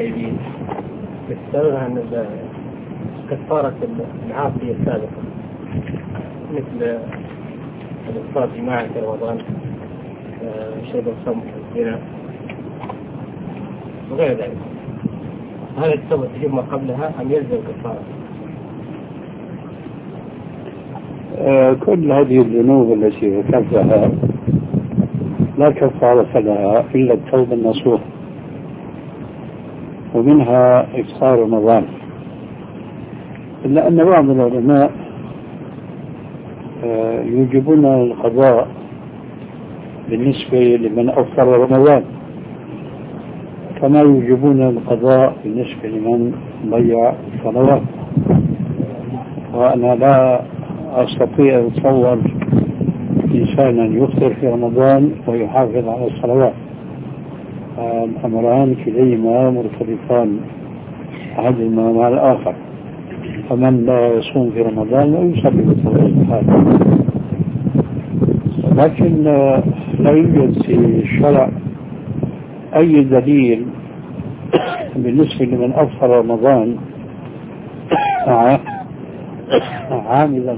التائبين يستغنى عن كفارة العاصي السابقة مثل الإفطار جماعي في رمضان، شرب الخمر، الزنا وغير ذلك. هل التوبة تجب ما قبلها أم يلزم كفارة؟ كل هذه الذنوب التي ذكرتها لا كفارة لها إلا التوبة النصوح، ومنها إفطار رمضان. إلا أن بعض العلماء يوجبون القضاء بالنسبة لمن أفطر رمضان كما يوجبون القضاء بالنسبة لمن ضيع الصلوات. وأنا لا أستطيع أن أتصور إنسانا يفطر في رمضان ويحافظ على الصلوات، الأمران كليهما مرتبطان أحدهما مع الآخر. فمن لا يصوم في رمضان لا يصلي بطبيعة الحال، لكن لا يوجد في الشرع أي دليل بالنسبة لمن أفطر رمضان عاملا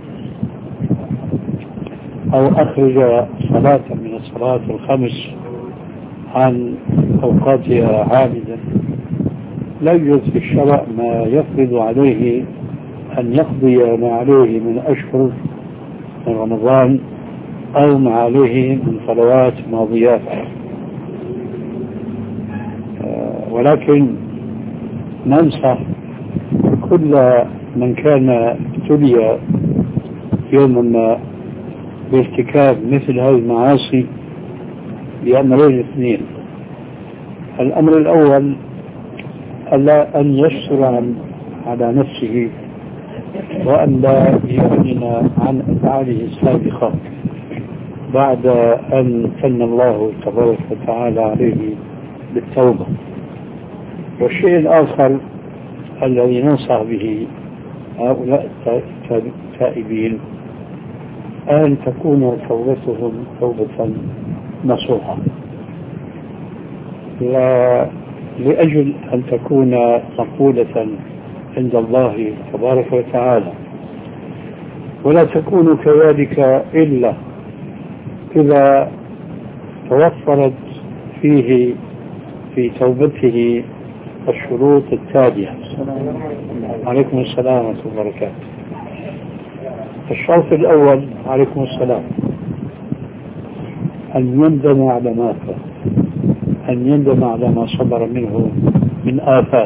أو أخرج صلاة من الصلاة الخمس عن أوقاتها عامدا. لا يوجد في الشرع ما يفرض عليه أن يقضي ما عليه من أشهر من رمضان أو ما عليه من صلوات ماضيات. ولكن ننصح كل من كان ابتلي يوما ما بارتكاب مثل هذه المعاصي بأمرين اثنين. الأمر الأول ألا أن يشتر على نفسه وأن لا يعلن عن أفعاله السابقة بعد أن من الله تبارك وتعالى عليه بالتوبة. والشيء الآخر الذي ننصح به هؤلاء التائبين أن تكون توبتهم توبة نصوحة، لأجل أن تكون مقبولة عند الله تبارك وتعالى. ولا تكون كذلك إلا إذا توفرت فيه في توبته الشروط التالية. عليكم السلام ورحمة الله وبركاته. الشرط الأول عليكم السلام أن يندم على ما فات، أن يندم على ما صدر منه من آفات،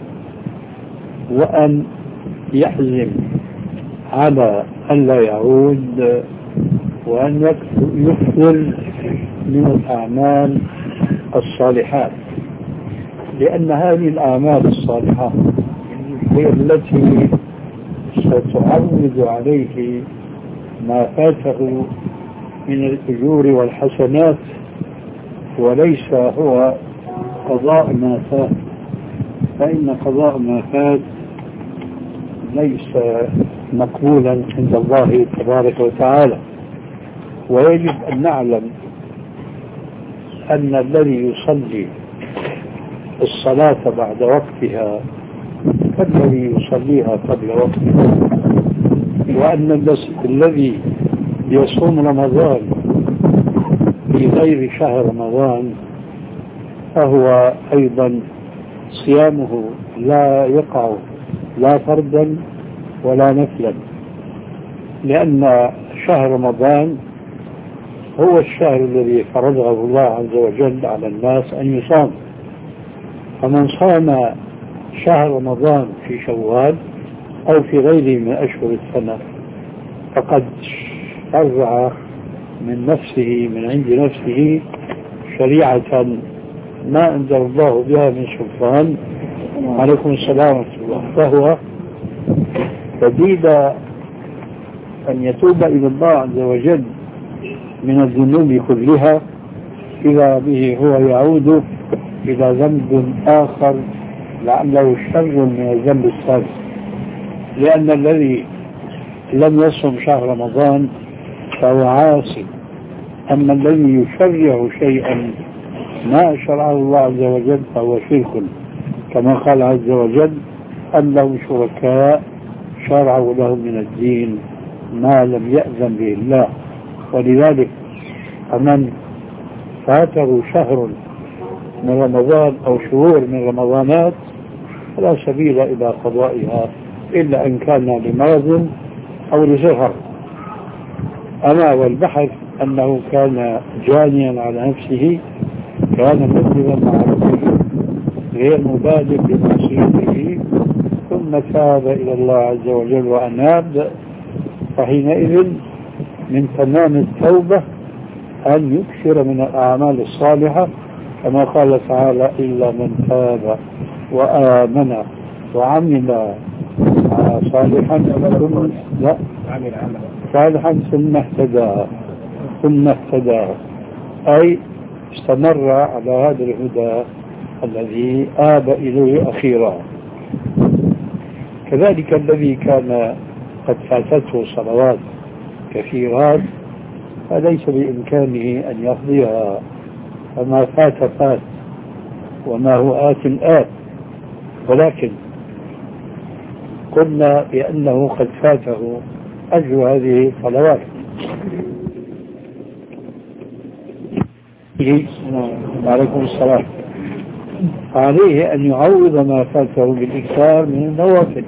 وأن يحزم على أن لا يعود، وأن يكثر من الأعمال الصالحات، لأن هذه الأعمال الصالحة هي التي ستعوض عليه ما فاته من الأجور والحسنات، وليس هو قضاء ما فات، فإن قضاء ما فات ليس مقبولا عند الله تبارك وتعالى. ويجب أن نعلم أن الذي يصلي الصلاة بعد وقتها كالذي يصليها قبل وقتها، وأن الذي يصوم رمضان في غير شهر رمضان فهو أيضا صيامه لا يقع لا فردا ولا نفلا، لأن شهر رمضان هو الشهر الذي فرضه الله عز وجل على الناس أن يصام. فمن صام شهر رمضان في شوال أو في غيره من أشهر السنة فقد شرع من نفسه من عند نفسه شريعة ما أنزل الله بها من سلطان. عليكم السلام ورحمة الله. فهو بديد أن يتوب إلى الله عز وجل من الذنوب كلها إذا به هو يعود إلى ذنب آخر لعله شر من الذنب السابق، لأن الذي لم يصم شهر رمضان فهو عاصي. أما الذي يشرع شيئا ما شرعه الله عز وجل فهو شرك. كما قال عز وجل أن لهم شركاء شرعوا لهم من الدين ما لم يأذن به الله. ولذلك فمن فاته شهر من رمضان أو شهور من رمضانات فلا سبيل إلى قضائها إلا أن كان لمرض أو لسفر. أما والبحث أنه كان جانيا على نفسه، كان مذنبا مع نفسه غير مبالغ بمعصيته، ثم تاب إلى الله عز وجل وأناب، فحينئذ من تمام التوبة أن يكثر من الأعمال الصالحة كما قال تعالى إلا من تاب وآمن وعمل صالحا ثم اهتدى أي استمر على هذا الهدى الذي آب إليه أخيرا. كذلك الذي كان قد فاتته صلوات كثيرات فليس بإمكانه أن يقضيها، فما فات وما هو آت، ولكن قلنا بأنه قد فاته أجر هذه الصلوات. وعليكم السلام. عليه أن يعوض ما فاته بالإكثار من النوافل،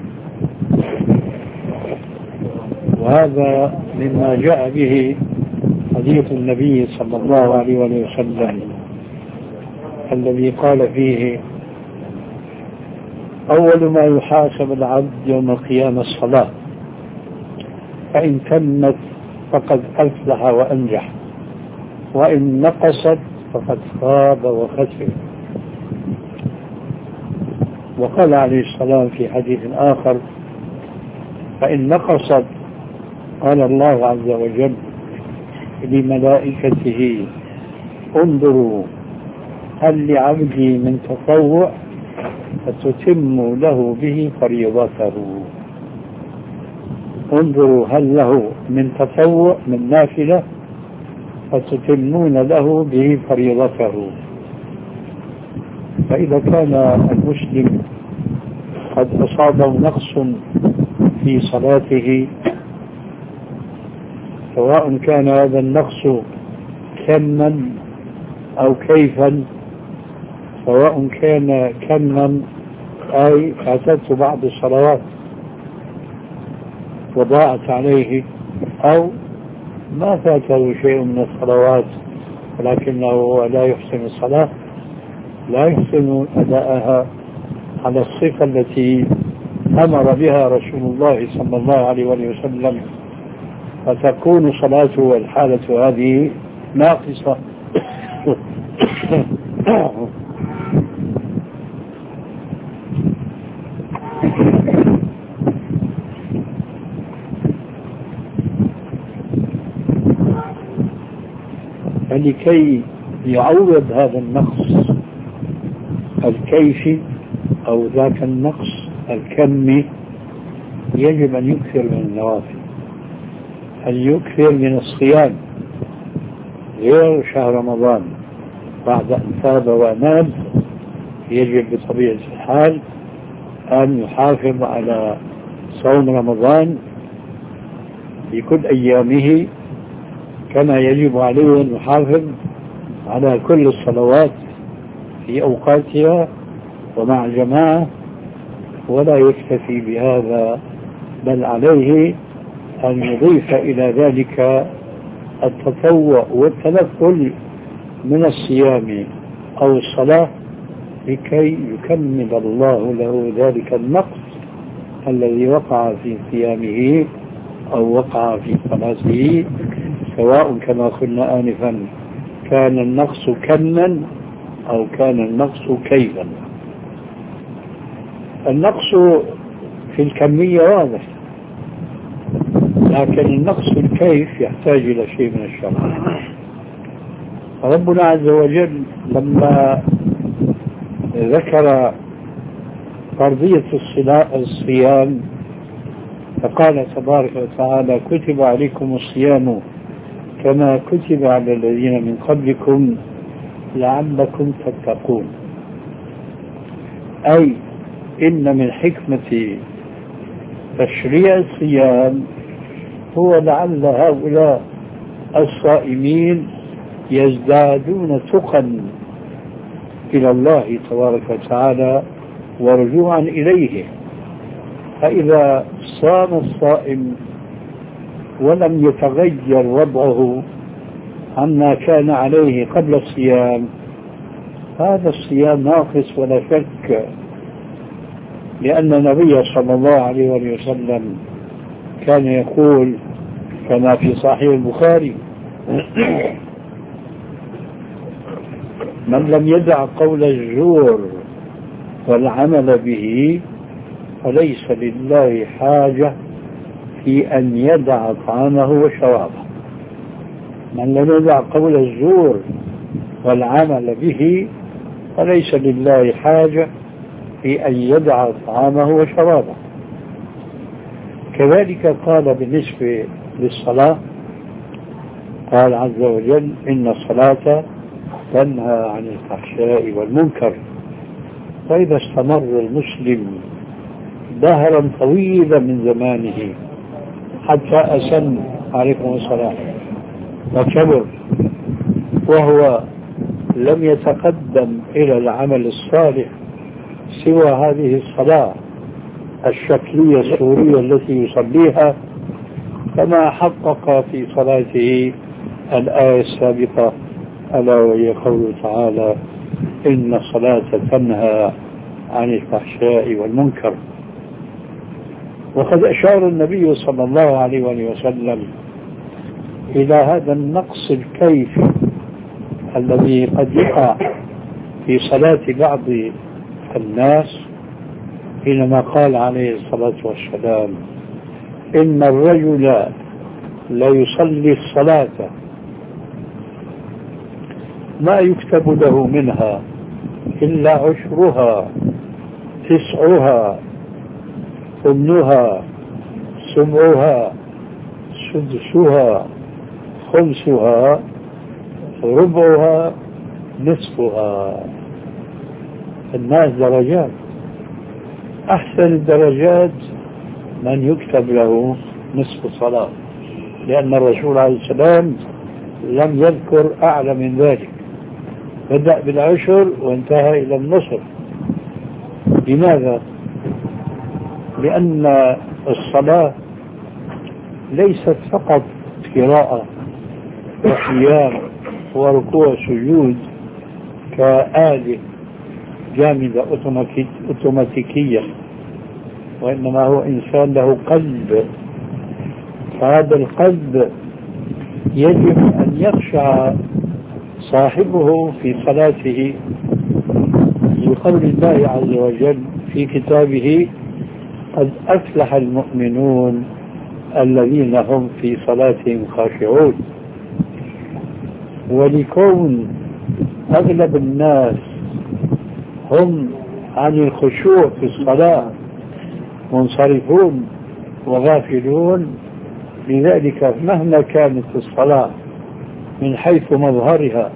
وهذا مما جاء به حديث النبي صلى الله عليه وسلم الذي قال فيه أول ما يحاسب العبد يوم القيامة الصلاة، فإن تمت فقد أفلح وأنجح، وإن نقصت فقد خاب وخسر. وقال عليه السلام في حديث آخر فإن نقصت قال الله عز وجل لملائكته انظروا هل لعبدي من تطوع فتتم له به فريضته. انظروا هل له من تطوع من نافلة فتتمون له به فريضته. فإذا كان المسلم قد أصابه نقص في صلاته، سواء كان هذا النقص كما أو كيفا، سواء كان كما أي فاتته بعض الصلوات وضاعت عليه، أو ما فاته شيء من الصلوات ولكنه لا يحسن الصلاة، لا يحسن أداءها على الصفة التي أمر بها رسول الله صلى الله عليه وسلم، فتكون صلاته والحالة هذه ناقصة. فلكي يعوض هذا النقص الكيفي أو ذاك النقص الكمي يجب أن يكثر من النوافل، أن يكثر من الصيام غير شهر رمضان. بعد أن تاب وأناب يجب بطبيعة الحال أن يحافظ على صوم رمضان في كل أيامه، كما يجب عليه أن يحافظ على كل الصلوات في أوقاتها ومع الجماعة، ولا يكتفي بهذا، بل عليه أن يضيف إلى ذلك التطوع والتنفل من الصيام أو الصلاة لكي يكمل الله له ذلك النقص الذي وقع في صيامه أو وقع في صلاته، سواء كما قلنا آنفا كان النقص كما أو كان النقص كيفا. النقص في الكمية واضح، لكن النقص في الكيف يحتاج إلى شيء من الشرع. ربنا عز وجل لما ذكر فرضية الصيام فقال تبارك وتعالى كتب عليكم الصيام كما كتب على الذين من قبلكم لعلكم تتقون، أي إن من حكمة تشريع الصيام هو لعل هؤلاء الصائمين يزدادون تقى إلى الله تبارك وتعالى ورجوعا إليه. فإذا صام الصائم ولم يتغير وضعه عما كان عليه قبل الصيام هذا الصيام ناقص ولا شك، لأن النبي صلى الله عليه وسلم كان يقول كما في صحيح البخاري: من لم يدع قول الزور والعمل به فليس لله حاجة في أن يدع طعامه وشرابه. من لم يدع قول الزور والعمل به فليس لله حاجة في أن يدع طعامه وشرابه. كذلك قال بالنسبة للصلاة، قال عز وجل: إن الصلاة تنهى عن الفحشاء والمنكر. فإذا استمر المسلم دهرا طويلا من زمانه حتى أسن عليكم السلام وكبر وهو لم يتقدم إلى العمل الصالح سوى هذه الصلاة الشكلية السورية التي يصليها، كما حقق في صلاته الآية السابقة ألا وهي قوله تعالى: إن الصلاة تنهى عن الفحشاء والمنكر. وقد أشار النبي صلى الله عليه وسلم إلى هذا النقص الكيفي الذي قد يقع في صلاة بعض الناس حينما قال عليه الصلاة والسلام: إن الرجل لا يصلي الصلاة ما يكتب له منها إلا عشرها، تسعها، ثمنها، سبعها، سدسها، خمسها، ربعها، نصفها. الناس درجات، أحسن الدرجات من يكتب له نصف الصلاة، لأن الرسول عليه السلام لم يذكر أعلى من ذلك، بدأ بالعشر وانتهى إلى النصف. لماذا؟ لأن الصلاة ليست فقط قراءة وقيام وركوع وسجود كآلة جامدة أوتوماتيكية، وإنما هو إنسان له قلب. فهذا القلب يجب أن يخشع صاحبه في صلاته لقول الله عز وجل في كتابه: قد أفلح المؤمنون الذين هم في صلاتهم خاشعون. ولكون أغلب الناس هم عن الخشوع في الصلاة منصرفون وغافلون، لذلك مهما كانت الصلاة من حيث مظهرها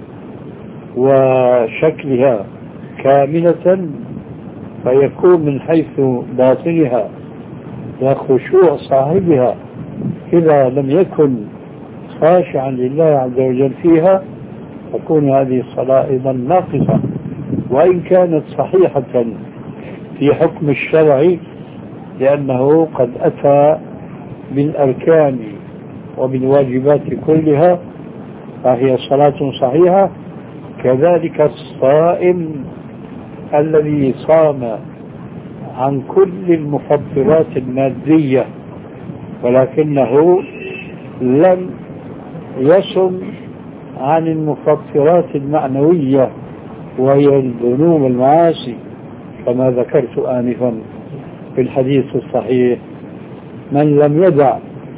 وشكلها كاملة فيكون من حيث باطنها وخشوع صاحبها إذا لم يكن خاشعا لله عز وجل فيها تكون هذه الصلاة أيضا ناقصة، وإن كانت صحيحة في حكم الشرع، لأنه قد أتى بالأركان وبالواجبات كلها فهي صلاة صحيحة. كذلك الصائم الذي صام عن كل المفطرات المادية ولكنه لم يصم عن المفطرات المعنوية وهي الذنوب والمعاصي، كما ذكرت آنفا في الحديث الصحيح: من لم يدع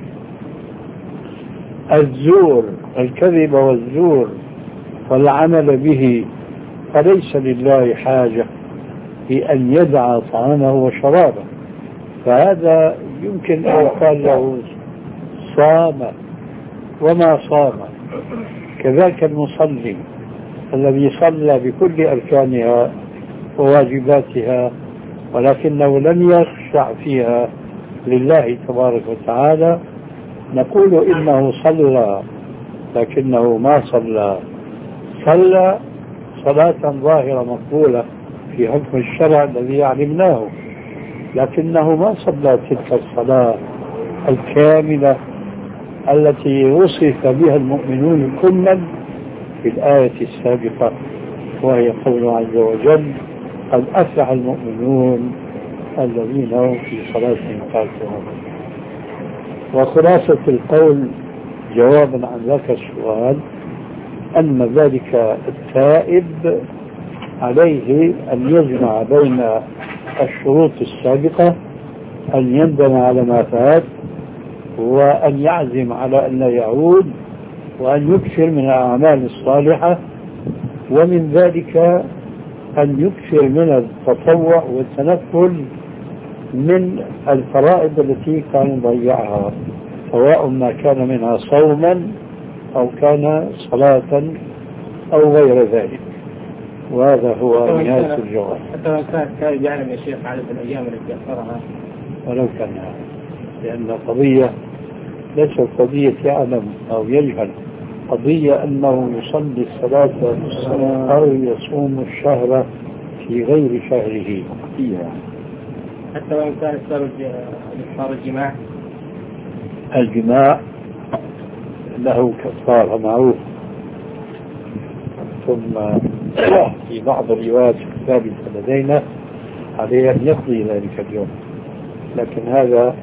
الزور، الكذب والزور والعمل به فليس لله حاجة في أن يدع طعامه وشرابه. فهذا يمكن أن يقال له صام وما صام. كذلك المصلي الذي صلى بكل أركانها وواجباتها ولكنه لم يخشع فيها لله تبارك وتعالى، نقول إنه صلى لكنه ما صلى صلاة ظاهرة مقبولة في حكم الشرع الذي علمناه، لكنه ما صلى تلك الصلاة الكاملة التي وصف بها المؤمنون كلا في الآية السابقة، وهي قوله عز وجل: قد أفلح المؤمنون الذين هم في صلاتهم خاشعون. وخلاصة القول جوابا عن ذاك السؤال أن ذلك التائب عليه أن يجمع بين الشروط السابقة، أن يندم على ما فات، وأن يعزم على أن لا يعود، وأن يكثر من الأعمال الصالحة، ومن ذلك أن يكثر من التطوع والتنفل من الفرائض التي كان ضيعها، سواء ما كان منها صوما أو كان صلاة أو غير ذلك. وهذا هو نهاية الجواب. حتى لو كان يعلم يا شيخ عدد الأيام التي أخرها، ولو كان، لأن القضية ليست قضية يعلم أو يجهل، قضية أنه يصلي الصلاة أو يصوم الشهر في غير شهره. حتى وإن كان صار الجماع له كفارة معروف، ثم في بعض الروايات الثابتة لدينا عليه أن يقضي ذلك اليوم، لكن هذا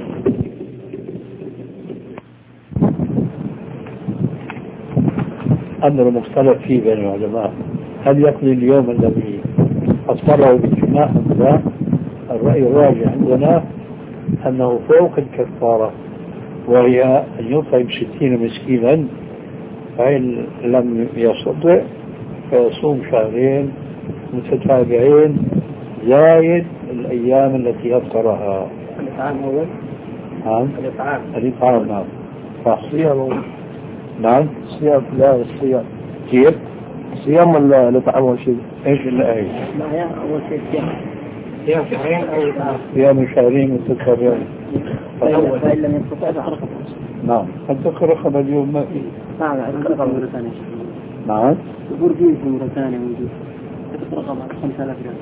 أمر مختلف فيه بين العلماء. هل يقضي اليوم الذي أفطره بالجماع أم لا؟ الرأي الراجح عندنا أنه فوق الكفارة، وهي أن يطعم 60 مسكينا، فإن لم يستطع فيصوم شهرين متتابعين زايد الأيام التي أفطرها. الإطعام أول؟ نعم الإطعام. نعم صح. صيام. نعم صيام. لا الصيام. كيف؟ صيام ولا الإطعام أول شيء؟ إيش الآية؟ لا أول شيء صيام شهرين أو إطعام. صيام شهرين متتابعين. فإن لم يستطع فرقة. نعم. أنت رقم اليوم ما فيه. نعم رقم مرة ثانية. نعم. يقول فيه مرة ثانية موجود. رقم 5000 ريال.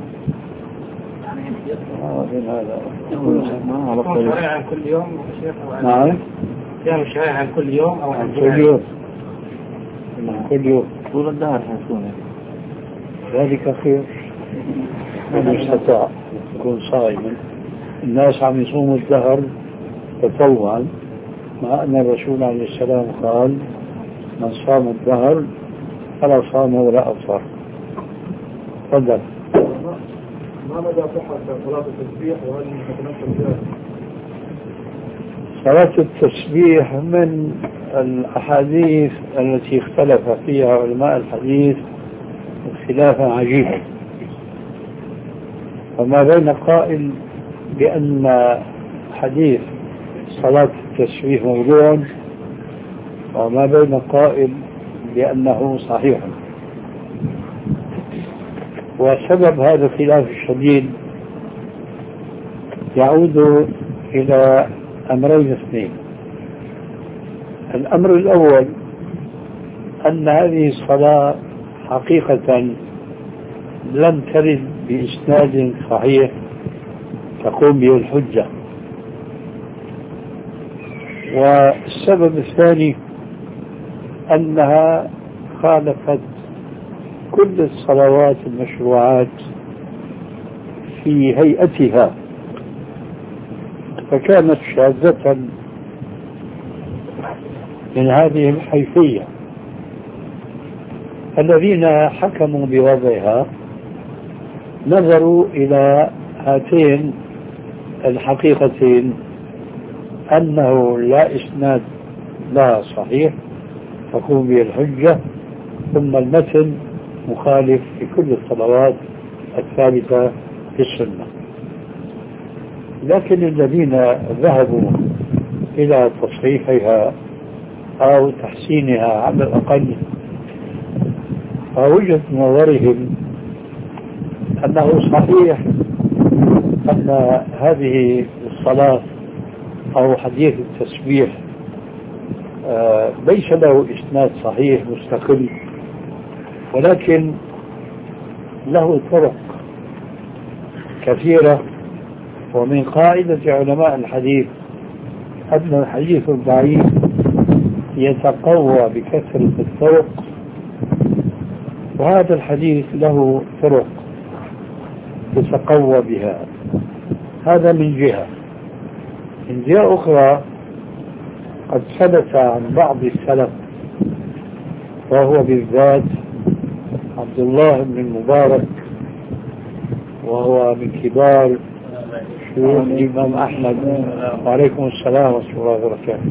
هذا شهرين عن كل يوم. نعم. صيام شهرين عن كل يوم أو عن كل يوم. كل يوم. طول الدهر حيكون ذلك خير. من يستطاع يكون صائما. الناس عم يصوموا الدهر تطوعا، مع أن الرسول عليه السلام قال: من صام الدهر فلا صام ولا أفطر. تفضل. ما مدى صحة صلاة التسبيح وهل تتنفل فيها؟ صلاة التسبيح من الأحاديث التي اختلف فيها علماء الحديث اختلافا عجيبا، وما بين قائل بأن حديث صلاة التسبيح موضوع، وما بين قائل بأنه صحيح. وسبب هذا الخلاف الشديد يعود إلى أمرين اثنين. الأمر الأول أن هذه الصلاة حقيقة لم ترد بإسناد صحيح تقوم به الحجة. والسبب الثاني أنها خالفت كل الصلوات المشروعات في هيئتها، فكانت شاذة من هذه الحيثية. الذين حكموا بوضعها نظروا إلى هاتين الحقيقتين، أنه لا إسناد لا صحيح تقوم به الحجة، ثم المتن مخالف في كل الصلوات الثابتة في السنة. لكن الذين ذهبوا إلى تصحيحها أو تحسينها على الأقل، فوجهة نظرهم أنه صحيح أن هذه الصلاة أو حديث التسبيح ليس له إسناد صحيح مستقل، ولكن له طرق كثيرة. ومن قاعدة علماء الحديث أن الحديث الضعيف يتقوى بكثرة الطرق، وهذا الحديث له طرق يتقوى بها. هذا من جهة. من جهة أخرى قد ثبت عن بعض السلف، وهو بالذات عبد الله بن المبارك، وهو من كبار شيوخ الإمام أحمد، وعليكم السلام ورحمة الله وبركاته،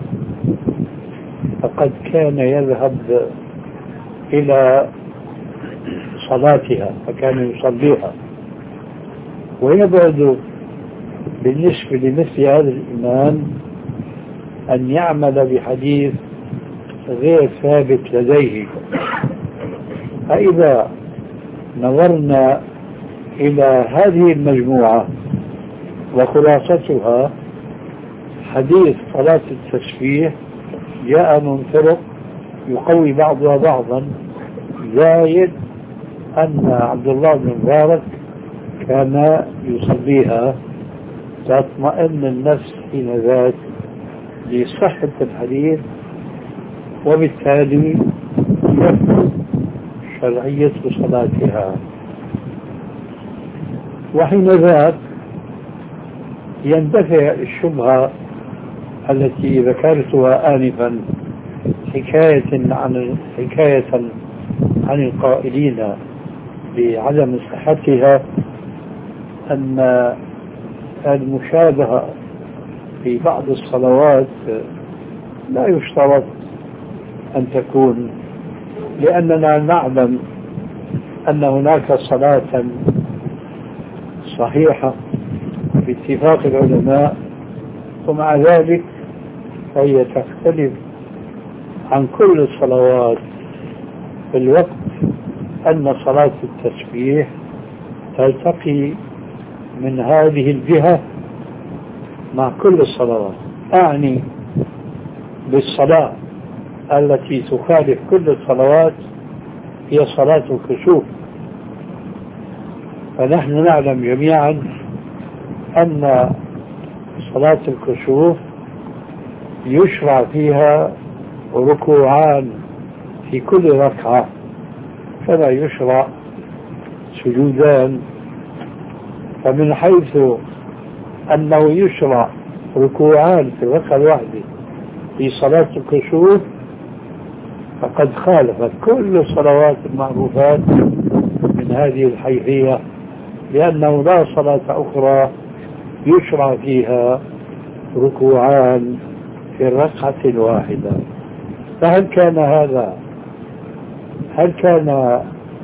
فقد كان يذهب إلى صلاتها فكان يصليها، ويبعد بالنسبة لمثل هذا الإمام أن يعمل بحديث غير ثابت لديه. فإذا نظرنا إلى هذه المجموعة وخلاصتها، حديث صلاة التسبيح جاء من طرق يقوي بعضها بعضا، زايد أن عبد الله بن مبارك كان يصليها، تطمئن النفس حين ذاك لصحة الحديث، وبالتالي يثبت شرعية صلاتها. وحين ذاك يندفع الشبهة التي ذكرتها آنفا حكاية عن القائلين بعدم صحتها، أن المشابهة في بعض الصلوات لا يشترط أن تكون، لأننا نعلم أن هناك صلاة صحيحة باتفاق العلماء، ومع ذلك فهي تختلف عن كل الصلوات في الوقت أن صلاة التسبيح تلتقي من هذه الجهة مع كل الصلوات. أعني بالصلاة التي تخالف كل الصلوات هي صلاة الكسوف، فنحن نعلم جميعا أن صلاة الكسوف يشرع فيها ركوعان في كل ركعة، فلا يشرع سجودان. فمن حيث أنه يشرع ركوعان في الركعة الواحدة في صلاة الكسوف، فقد خالفت كل الصلوات المعروفات من هذه الحيثية، لأنه لا صلاة أخرى يشرع فيها ركوعان في الركعة الواحدة. فهل كان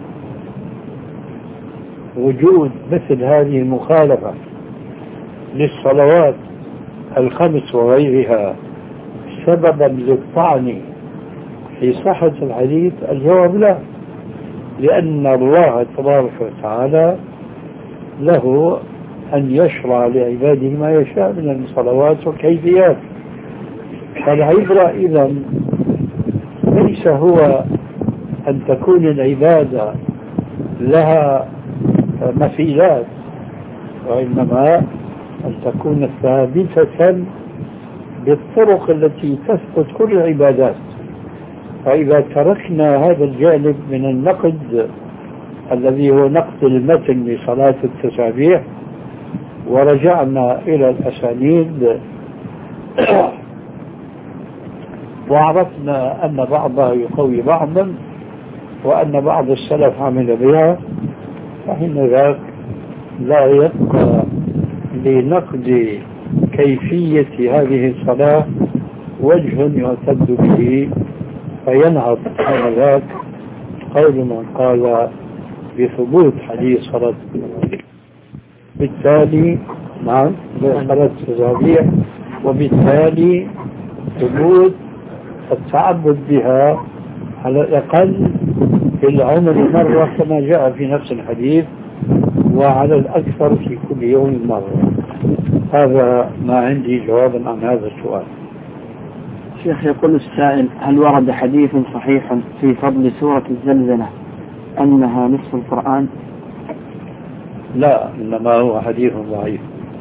وجود مثل هذه المخالفة للصلوات الخمس وغيرها سببا للطعن في صحة الحديث؟ الجواب لا، لأن الله تبارك وتعالى له أن يشرع لعباده ما يشاء من الصلوات والكيفيات. فالعبرة إذن ليس هو أن تكون العبادة لها مثيلات، وإنما أن تكون ثابتة بالطرق التي تثبت كل العبادات. فإذا تركنا هذا الجانب من النقد الذي هو نقد المتن لصلاة التسابيح ورجعنا إلى الأسانيد وعرفنا أن بعضها يقوي بعضا وأن بعض السلف عمل بها، فحين ذاك لا يبقى لنقد كيفية هذه الصلاة وجه يعتد به، فينهض حين ذاك قول من قال بثبوت حديث صلاة بالتالي مع صلاة التسابيح، وبالتالي ثبوت التعبد بها على الأقل في العمر مرة كما جاء في نفس الحديث، وعلى الأكثر في كل يوم مرة. هذا ما عندي جوابا عن هذا السؤال. شيخ، يقول السائل: هل ورد حديث صحيح في فضل سورة الزلزلة أنها نصف القرآن؟ لا، إنما هو حديث ضعيف.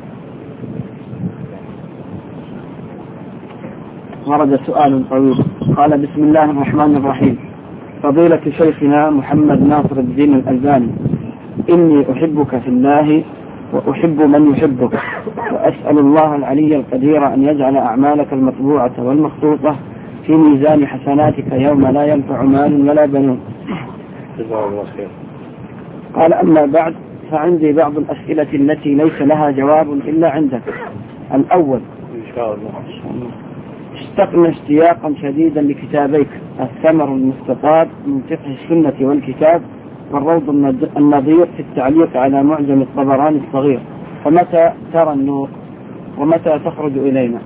ورد سؤال طويل، قال: بسم الله الرحمن الرحيم. فضيلة شيخنا محمد ناصر الدين الألباني، إني أحبك في الله وأحب من يحبك، وأسأل الله العلي القدير أن يجعل أعمالك المطبوعة والمخطوطة في ميزان حسناتك يوم لا ينفع مال ولا بنون. جزاه الله خير. قال: أما بعد، فعندي بعض الأسئلة التي ليس لها جواب إلا عندك. الأول: إن شاء الله. اشتقنا اشتياقا شديدا لكتابيك الثمر المستطاب من فقه السنة والكتاب، والروض النظير في التعليق على معجم الطبراني الصغير، فمتى ترى النور ومتى تخرج إلينا؟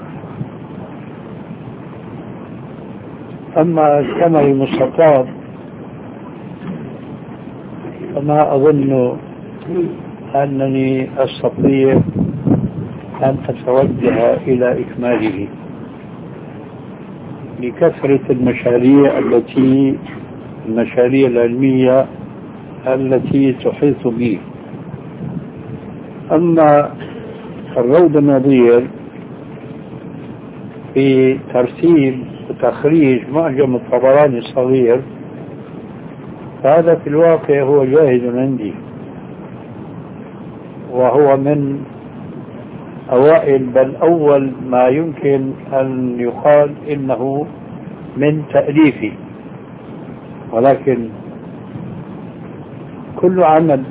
أما الثمر المستطاب فما أظن أنني أستطيع أن أتوجه إلى إكماله لكثرة المشاريع العلمية التي تحيط بي. أما الروض النظير في ترتيب وتخريج معجم الطبراني الصغير فهذا في الواقع هو جاهز عندي، وهو من أوائل بل أول ما يمكن أن يقال إنه من تأليفي. ولكن كل عمل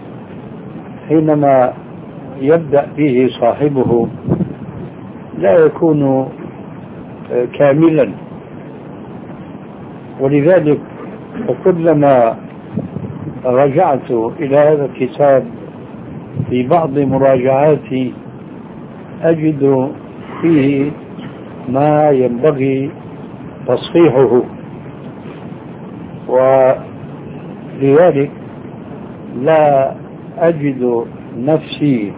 حينما يبدأ به صاحبه لا يكون كاملا، ولذلك كلما رجعت إلى هذا الكتاب في بعض مراجعاتي أجد فيه ما ينبغي تصحيحه، ولذلك لا أجد نفسي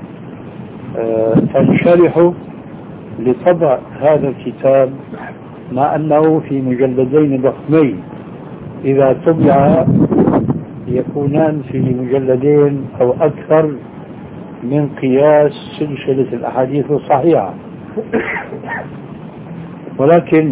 أنشرح لطبع هذا الكتاب، مع أنه في مجلدين ضخمين إذا طبع يكونان في مجلدين أو أكثر من قياس سلسلة الأحاديث الصحيحة. ولكن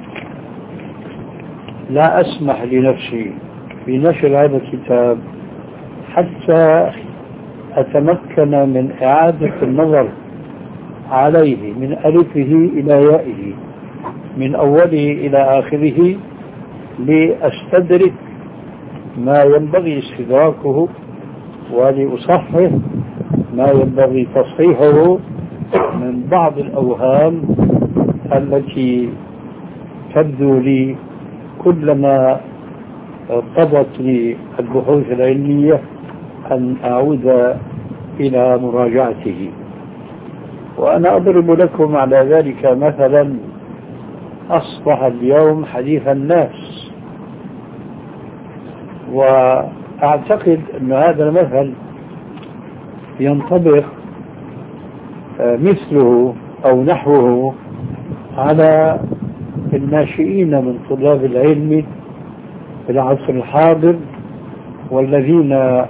لا أسمح لنفسي في نشر هذا الكتاب حتى أتمكن من إعادة النظر عليه من ألفه إلى يائه، من أوله إلى آخره، لأستدرك ما ينبغي استدراكه ولأصحح ما ينبغي تصحيحه من بعض الأوهام التي تبدو لي كلما طبت لي البحوث العلمية أن أعود إلى مراجعته. وأنا أضرب لكم على ذلك مثلا أصبح اليوم حديث الناس، وأعتقد أن هذا المثل ينطبق مثله أو نحوه على الناشئين من طلاب العلم في العصر الحاضر، والذين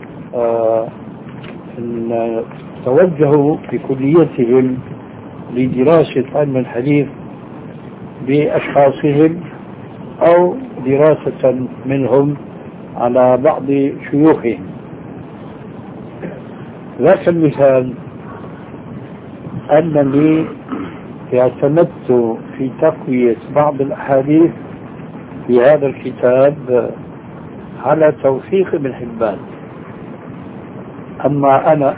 توجهوا بكليتهم لدراسة علم الحديث بأشخاصهم أو دراسة منهم على بعض شيوخهم. ذاك المثال أنني اعتمدت في تقوية بعض الأحاديث في هذا الكتاب على توثيق ابن حبان. أما أنا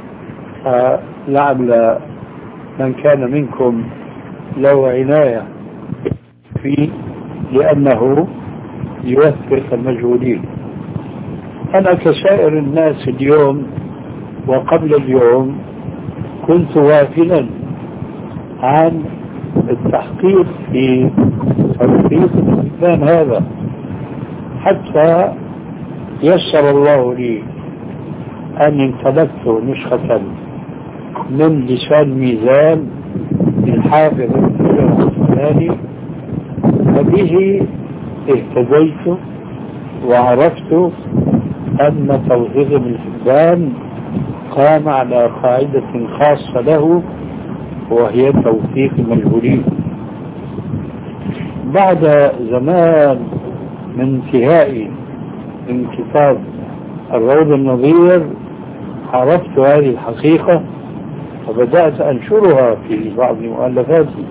لعل من كان منكم له عناية فيه لأنه يوثق المجهولين. أنا كسائر الناس اليوم وقبل اليوم كنت غافلا عن التحقيق في توثيق الإسلام هذا، حتى يسر الله لي أن امتلكت نسخة من لسان ميزان للحافظ ابن حجر العسقلاني، وبه اهتديت وعرفت أن توثيق ابن حبان قام على قاعدة خاصة له، وهي توثيق المجهولين. بعد زمان من انتهائي من كتاب الروض النظير عرفت هذه الحقيقة، وبدأت أنشرها في بعض مؤلفاتي،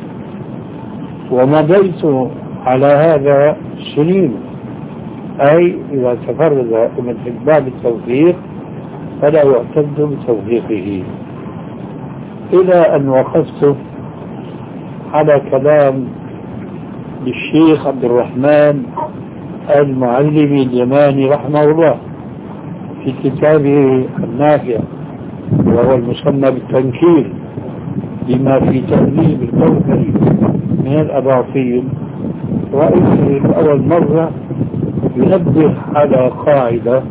ومضيت على هذا سنين. أي إذا تفرد ابن حبان بالتوثيق فلا يعتد بتوثيقه، إلى أن وقفت على كلام للشيخ عبد الرحمن المعلمي اليماني رحمه الله في كتابه النافع، وهو المسمى بالتنكيل لما في تأليف الكوكري من الأباطيل. رأيته لأول مرة ينبه على قاعدة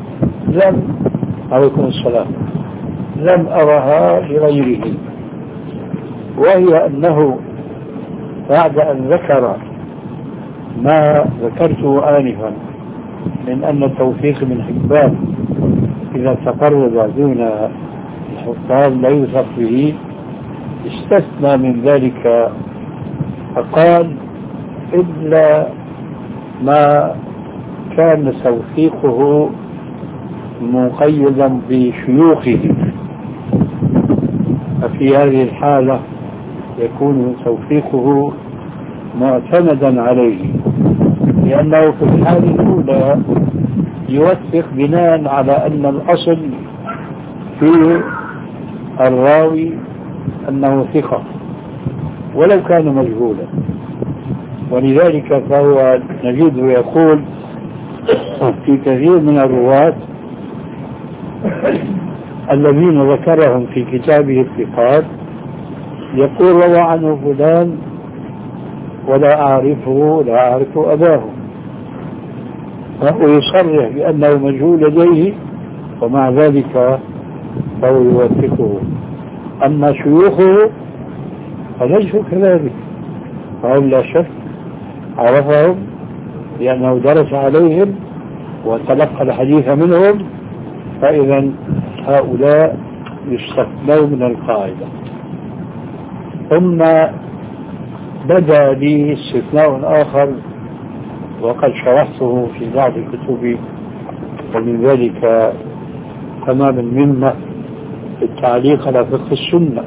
عليكم السلام لم أرها لغيره، وهي أنه بعد أن ذكر ما ذكرته آنفا من أن توثيق ابن حبان إذا تفرد دون الحفاظ لا يوثق به، استثنى من ذلك فقال إلا ما كان توثيقه مقيدا بشيوخه، ففي هذه الحالة يكون توثيقه معتمدا عليه، لأنه في الحالة الأولى يوثق بناء على أن الأصل في الراوي أنه ثقة ولو كان مجهولا. ولذلك فهو نجده يقول في كثير من الرواة الذين ذكرهم في كتابه الثقات يقول روى عنه فلان ولا أعرفه لا أعرف أباه، فهو يصرح بأنه مجهول لديه ومع ذلك فهو يوثقه. أما شيوخه فليسوا كذلك، فهم لا شك عرفهم لأنه درس عليهم وتلقى الحديث منهم، فإذا هؤلاء يستثنون من القاعدة. ثم بدأ لي استثناء آخر وقد شرحته في بعض الكتب، ومن ذلك تمام المنة التعليق على فقه السنة.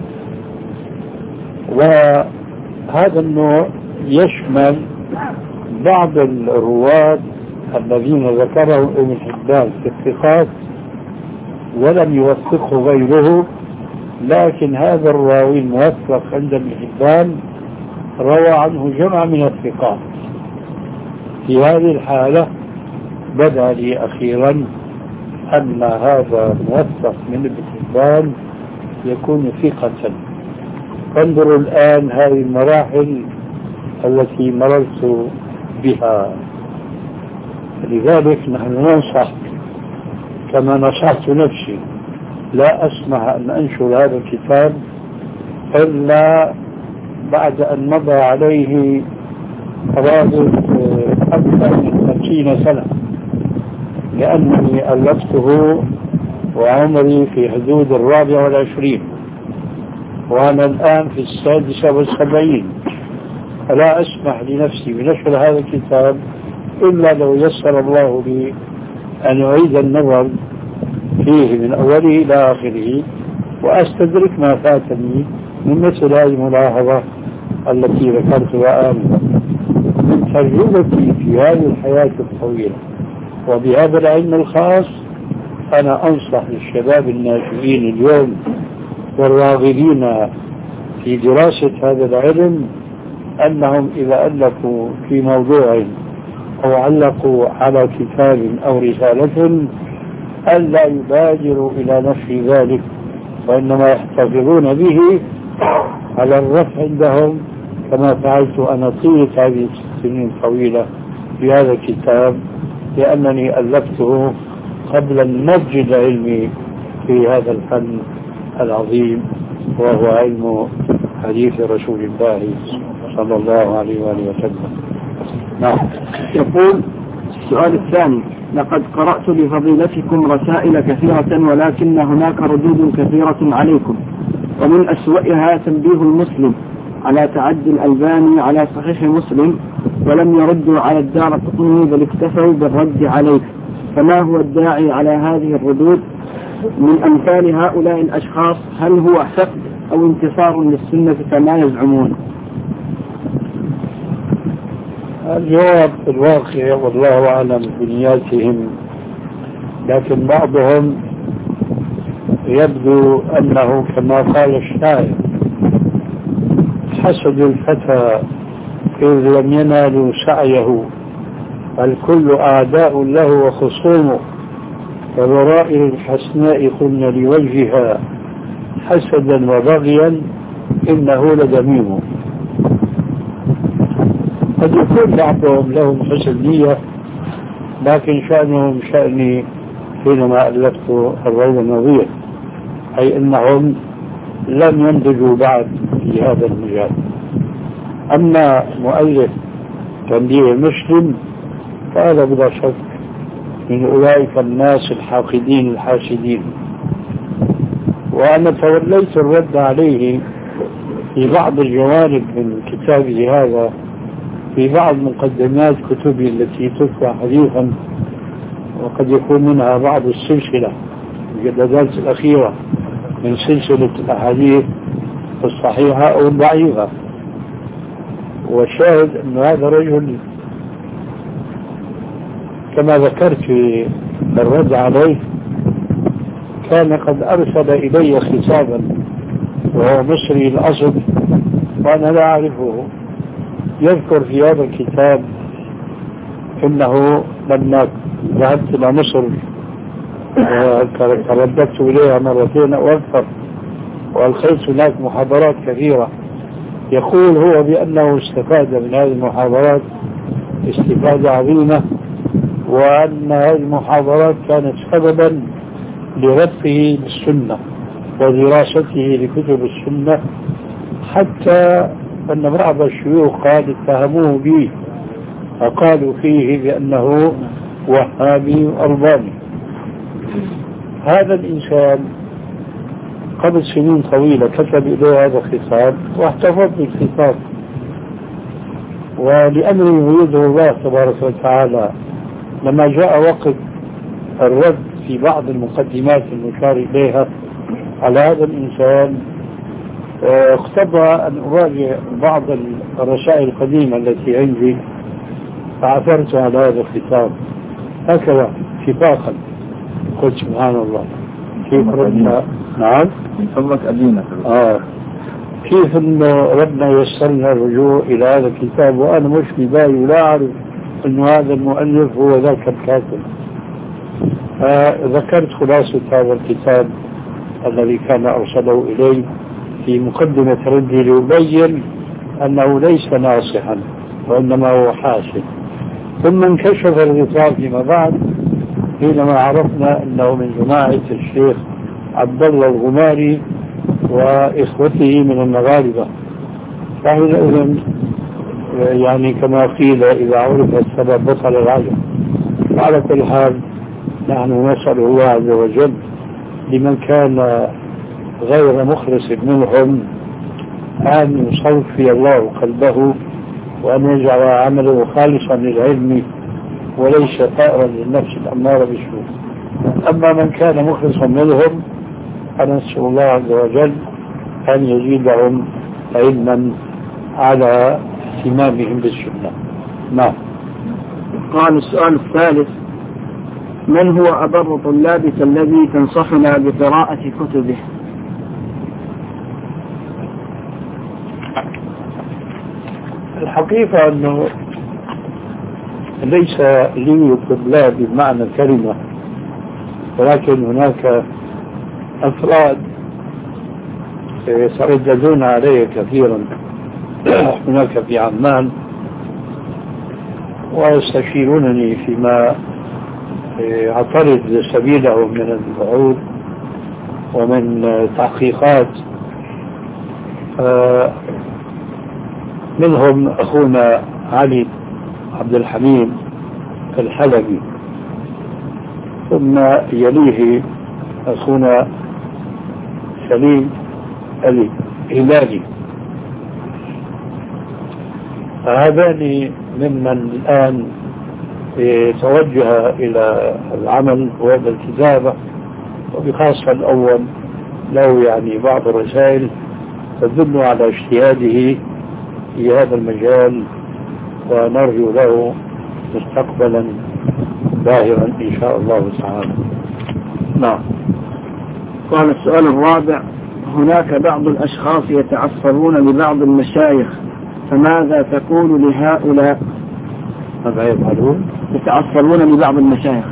وهذا النوع يشمل بعض الرواة الذين ذكرهم ابن حبان في الثقات ولم يوثقه غيره، لكن هذا الراوي الموثق عند ابن حبان روى عنه جمع من الثقات. في هذه الحالة بدا لي أخيرا أن هذا موثق من ابن حبان يكون ثقة. انظروا الآن هذه المراحل التي مررت بها. لذلك نحن ننصح كما نصحت نفسي، لا أسمح أن أنشر هذا الكتاب إلا بعد أن مضى عليه قرابة أكثر من 50 سنة، لأنني ألفته وعمري في حدود 24 وأنا الآن في 76، فلا أسمح لنفسي بنشر هذا الكتاب إلا لو يسر الله لي أن أعيد النظر فيه من أوله إلى آخره وأستدرك ما فاتني من مثل هذه الملاحظة التي ذكرتها آنفا. من تجربتي في هذه الحياة الطويلة وبهذا العلم الخاص، أنا أنصح للشباب الناشئين اليوم والراغبين في دراسة هذا العلم أنهم إذا ألفوا في موضوع أو علقوا على كتاب أو رسالة ألا يبادروا إلى نشر ذلك، وإنما يحتفظون به على الرفع عندهم كما فعلت أنا طيلة هذه السنين الطويلة بهذا الكتاب، لأنني ألفته قبل النضج العلمي في هذا الفن العظيم وهو علم حديث رسول الله صلى الله عليه وآله وسلم. نعم. يقول السؤال الثاني: لقد قرأت لفضيلتكم رسائل كثيرة ولكن هناك ردود كثيرة عليكم، ومن أسوأها تنبيه المسلم على تعدي الألباني على صحيح مسلم ولم يردوا على الدارقطني بل اكتفوا بالرد عليه، فما هو الداعي على هذه الردود من أمثال هؤلاء الأشخاص؟ هل هو حقد أو انتصار للسنة كما يزعمون؟ الجواب في الواقع والله أعلم بنياتهم، لكن بعضهم يبدو أنه كما قال الشاعر: حسد الفتى إذ لم ينالوا سعيه، الكل أعداء له وخصومه، فضرائر الحسناء قلنا لوجهها حسدا وبغيا إنه لذميم. قد يكون بعضهم لهم حسن نية، لكن شأنهم شأني حينما ألفت الروض النظير، أي أنهم لم ينضجوا بعد في هذا المجال. أما مؤلف تنبيه مسلم فهذا بلا شك من أولئك الناس الحاقدين الحاسدين، وأنا توليت الرد عليه في بعض الجوانب من كتابه هذا في بعض مقدمات كتبه التي تتبع حديثا، وقد يكون منها بعض السلسلة المجلدات الأخيرة من سلسلة الأحاديث الصحيحة أو الضعيفة. والشاهد أن هذا الرجل كما ذكرت في الرد عليه كان قد أرسل إلي خطابا وهو مصري الأصل وأنا لا أعرفه، يذكر في هذا الكتاب إنه لما ذهبت إلى مصر وترددت إليها مرتين أو أكثر وألقيت هناك محاضرات كثيرة، يقول هو بأنه استفاد من هذه المحاضرات استفادة عظيمة، وأن هذه المحاضرات كانت سببا لربطه بالسنة ودراسته لكتب السنة، حتى أن بعض الشيوخ قال اتهموه به فقالوا فيه بأنه وهابي ألباني. هذا الإنسان قبل سنين طويلة كتب إليه هذا الخطاب واحتفظ بالخطاب، ولأمر يريده الله تبارك وتعالى لما جاء وقت الرد في بعض المقدمات المشار إليها على هذا الإنسان اقتضى أن أراجع بعض الرسائل القديمة التي عندي، فعثرت على هذا الخطاب هكذا اتفاقا. قلت سبحان الله كيف ربنا نعم فضلك أدينك كيف أن ربنا يسرنا الرجوع إلى هذا الكتاب وأنا مش في بالي ولا أعرف أن هذا المؤلف هو ذاك الكاتب. ذكرت خلاصة هذا الكتاب الذي كان أرسله إلي في مقدمة ردي ليبين أنه ليس ناصحا وإنما هو حاسد، ثم انكشف الغطاء فيما بعد حينما عرفنا أنه من جماعة الشيخ عبد الله الغماري وإخوته من المغاربة. فحينئذ يعني كما قيل إذا عرف السبب بطل العجب. على كل حال نحن نسأل الله عز وجل لمن كان غير مخلص منهم أن يصفي الله قلبه وأن يجعل عمله خالصا للعلم وليس ثائرا للنفس الأمارة بالسوء. أما من كان مخلصا منهم فنسأل الله عز وجل أن يزيدهم علما على اهتمامهم بالسنة. نعم. قال السؤال الثالث: من هو أبر طلابك الذي تنصحنا بقراءة كتبه؟ الحقيقة أنه ليس لي طلاب بمعنى الكلمة، ولكن هناك أفراد يترددون علي كثيرا هناك في عمان ويستشيرونني فيما يعترض سبيله من البعود ومن تحقيقات. منهم أخونا علي عبد الحميد الحلبي، ثم يليه أخونا سليم الهلالي. هذان ممن الآن توجه إلى العمل والكتابة، وبخاصة الأول له يعني بعض الرسائل تدل على اجتهاده في هذا المجال، ونرجو له مستقبلا باهرا إن شاء الله تعالى. نعم. قال السؤال الرابع: هناك بعض الأشخاص يتعصبون لبعض المشايخ، فماذا تقول لهؤلاء؟ ماذا يفعلون؟ يتعصبون لبعض المشايخ.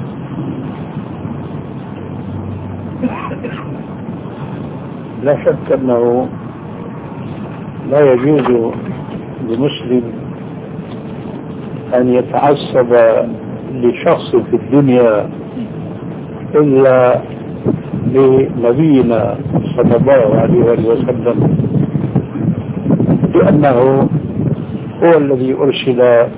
لا شك أنه لا يجوز لمسلم أن يتعصب لشخص في الدنيا إلا لنبينا صلى الله عليه وسلم، لأنه هو الذي أرسل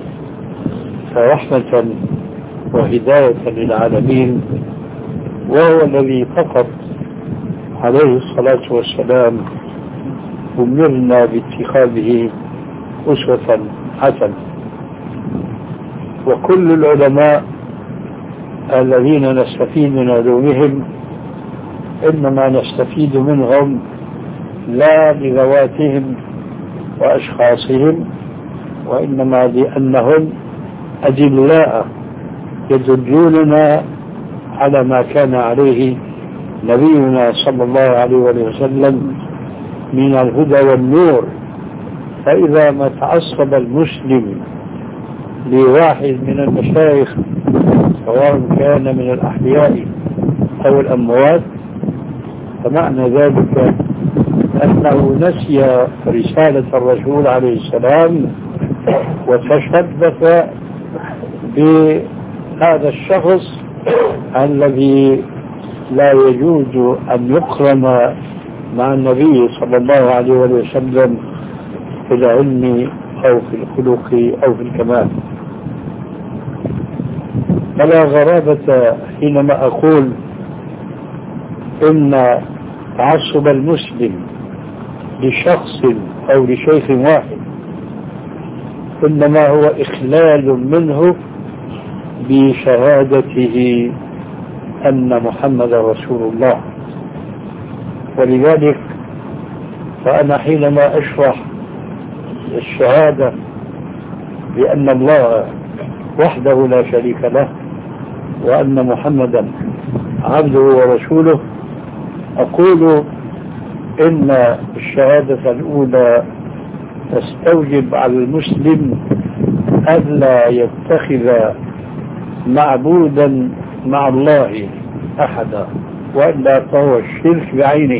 رحمة وهداية للعالمين، وهو الذي فقط عليه الصلاة والسلام أمرنا باتخاذه أسوة حسنة. وكل العلماء الذين نستفيد من علومهم إنما نستفيد منهم لا لذواتهم وأشخاصهم، وإنما لأنهم أدلاء يدلوننا على ما كان عليه نبينا صلى الله عليه وسلم من الهدى والنور. فإذا ما تعصب المسلم لواحد من المشايخ سواء كان من الأحياء أو الأموات، فمعنى ذلك أنه نسي رسالة الرسول عليه السلام وتشبث بهذا الشخص الذي لا يجوز أن يقرن مع النبي صلى الله عليه وسلم في العلم أو في الخلق أو في الكمال. فلا غرابة حينما أقول إن تعصب المسلم لشخص أو لشيخ واحد إنما هو إخلال منه بشهادته أن محمد رسول الله. ولذلك فأنا حينما أشرح الشهادة بأن الله وحده لا شريك له وأن محمدا عبده ورسوله، أقول إن الشهادة الأولى تستوجب على المسلم ألا يتخذ معبودا مع الله أحدا، وإلا فهو الشرك بعينه.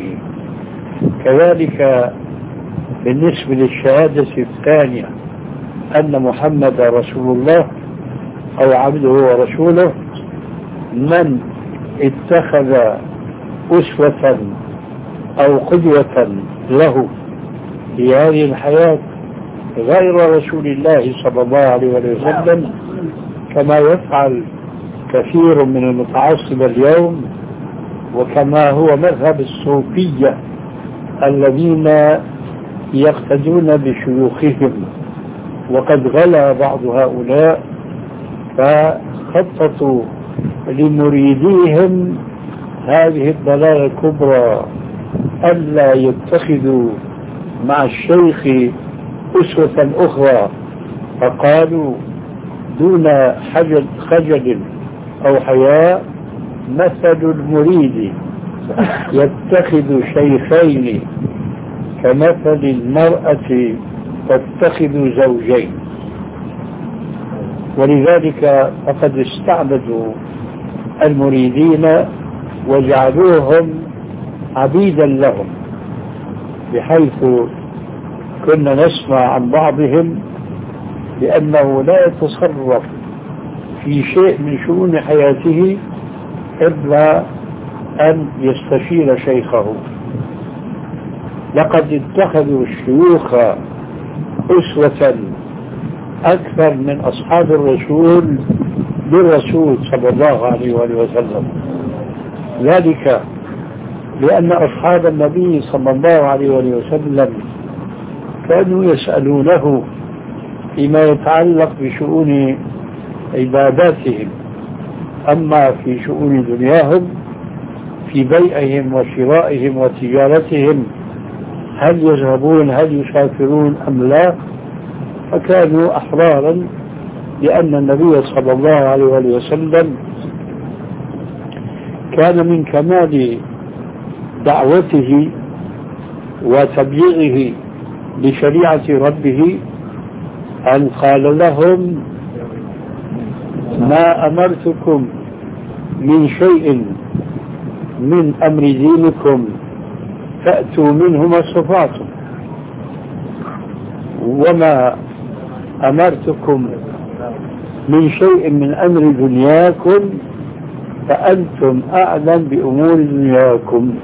كذلك بالنسبة للشهادة الثانية أن محمد رسول الله أو عبده ورسوله، من اتخذ أسوة أو قدوة له في هذه الحياة غير رسول الله صلى الله عليه وسلم، كما يفعل كثير من المتعصب اليوم، وكما هو مذهب الصوفية الذين يقتدون بشيوخهم. وقد غلا بعض هؤلاء فخططوا لمريديهم هذه الضلالة الكبرى ألا يتخذوا مع الشيخ أسوة أخرى، فقالوا دون خجل أو حياء مثل المريد يتخذ شيخين كمثل المرأة تتخذ زوجين. ولذلك فقد استعبدوا المريدين وجعلوهم عبيدا لهم، بحيث كنا نسمع عن بعضهم بأنه لا يتصرف في شيء من شؤون حياته إلا أن يستشير شيخه. لقد اتخذوا الشيوخ أسوة أكثر من أصحاب الرسول بالرسول صلى الله عليه وآله وسلم، ذلك لأن أصحاب النبي صلى الله عليه وآله وسلم كانوا يسألونه فيما يتعلق بشؤون عباداتهم، أما في شؤون دنياهم في بيعهم وشرائهم وتجارتهم هل يذهبون هل يسافرون أم لا، فكانوا أحرارا، لأن النبي صلى الله عليه وسلم كان من كمال دعوته وتبليغه لشريعة ربه أن قال لهم: ما أمرتكم من شيء من أمر دينكم فأتوا منه ما استطعتم، وما أمرتكم من شيء من أمر دنياكم فأنتم أعلم بأمور دنياكم.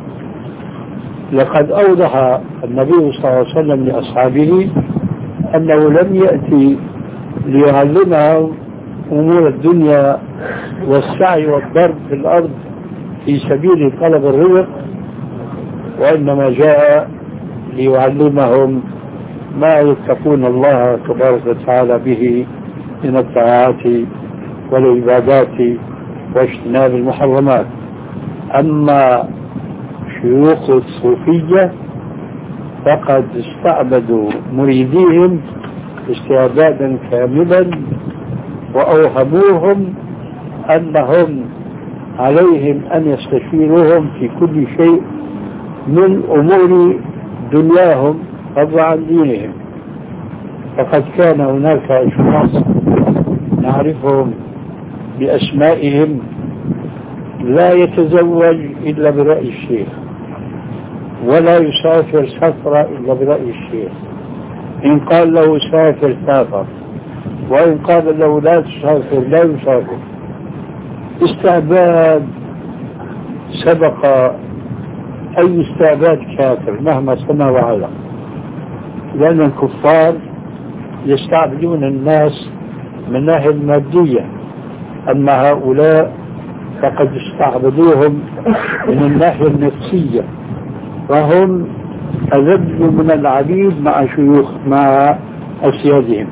لقد أوضح النبي صلى الله عليه وسلم لأصحابه أنه لم يأتي ليعلمهم أمور الدنيا والسعي والضرب في الأرض في سبيل طلب الرزق، وإنما جاء ليعلمهم ما يتقون الله تبارك وتعالى به من الطاعات والعبادات واجتناب المحرمات. أما شيوخ الصوفية فقد استعبدوا مريديهم استعبادا كاملا، وأوهموهم أنهم عليهم أن يستشيروهم في كل شيء من أمور دنياهم فضلا عن دينهم. فقد كان هناك أشخاص نعرفهم بأسمائهم لا يتزوج إلا برأي الشيخ، ولا يسافر سفرة إلا برأي الشيخ. إن قال له سافر سافر، وإن قال له لا تسافر لا يسافر. استعباد سبق أي استعباد كافر مهما سمى وعلى، لأن الكفار يستعبدون الناس من الناحية المادية، أما هؤلاء فقد استعبدوهم من الناحية النفسية، فهم أذل من العبيد مع شيوخ مع أسيادهم.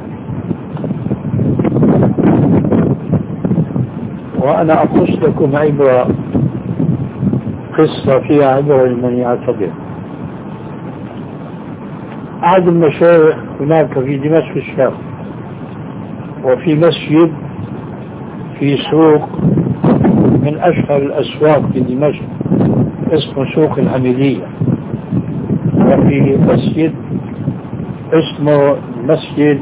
وأنا أقص لكم عبرة، قصة فيها عبرة لمن يعتبر. أحد المشايخ هناك في دمشق الشام، وفي مسجد في سوق من أشهر الأسواق في دمشق اسمه سوق الحميدية، وفي مسجد اسمه مسجد